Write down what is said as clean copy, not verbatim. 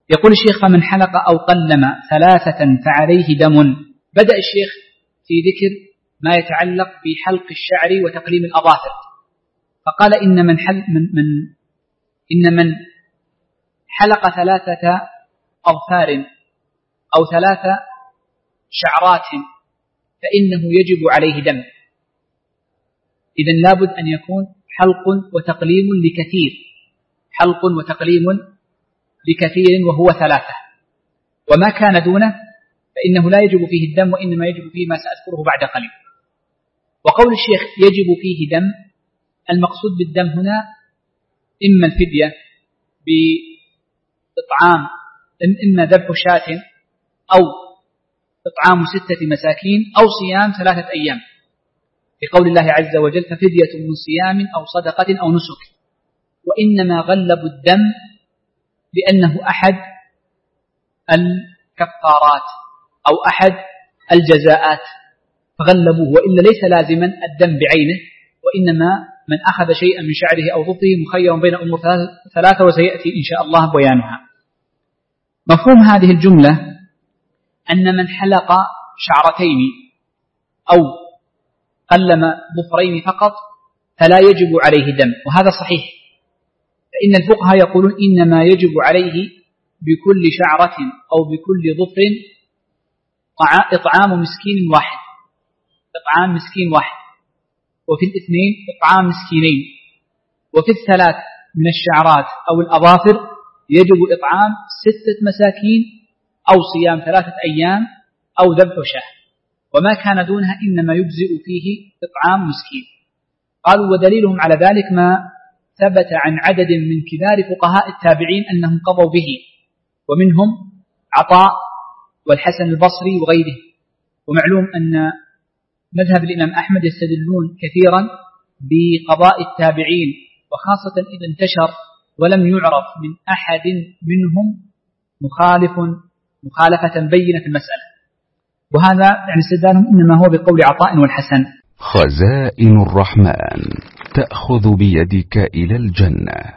يقول الشيخ: فمن حلق أو قلم 3 فعليه دم. بدأ الشيخ في ذكر ما يتعلق بحلق الشعر وتقليم الأظافر، فقال: إن من حلق 3 أظفار أو 3 شعرات فإنه يجب عليه دم. إذن لابد أن يكون حلق وتقليم لكثير، حلق وتقليم لكثير وهو 3، وما كان دونه فإنه لا يجب فيه الدم، وإنما يجب فيه ما سأذكره بعد قليل. وقول الشيخ يجب فيه دم، المقصود بالدم هنا إما الفدية بإطعام، إما ذبح شاة أو إطعام 6 مساكين أو صيام 3 أيام، لقول الله عز وجل: ففدية من صيام أو صدقة أو نسك. وإنما غلبوا الدم لأنه أحد الكفارات أو أحد الجزاءات فغلبوه، وإلا ليس لازما الدم بعينه، وإنما من أخذ شيئا من شعره أو ظفره مخير بين أمور 3 وسيأتي إن شاء الله بيانها. مفهوم هذه الجملة أن من حلق شعرتين أو قلم ظفرين فقط فلا يجب عليه دم، وهذا صحيح، فإن الفقهاء يقولون إنما يجب عليه بكل شعرة أو بكل ظفر إطعام مسكين واحد، إطعام مسكين واحد، وفي 2 إطعام مسكينين، وفي 3 من الشعرات أو الأظافر يجب إطعام 6 مساكين أو صيام 3 أيام أو ذبح شاة، وما كان دونها إنما يجزئ فيه إطعام مسكين. قالوا: ودليلهم على ذلك ما ثبت عن عدد من كبار فقهاء التابعين أنهم قضوا به، ومنهم عطاء والحسن البصري وغيره. ومعلوم أن مذهب الإمام أحمد يستدلون كثيرا بقضاء التابعين، وخاصة إذا انتشر ولم يعرف من أحد منهم مخالفة بينة في المسألة، وهذا يعني استدلالهم إنما هو بقول عطاء والحسن. خزائن الرحمن تأخذ بيدك إلى الجنة.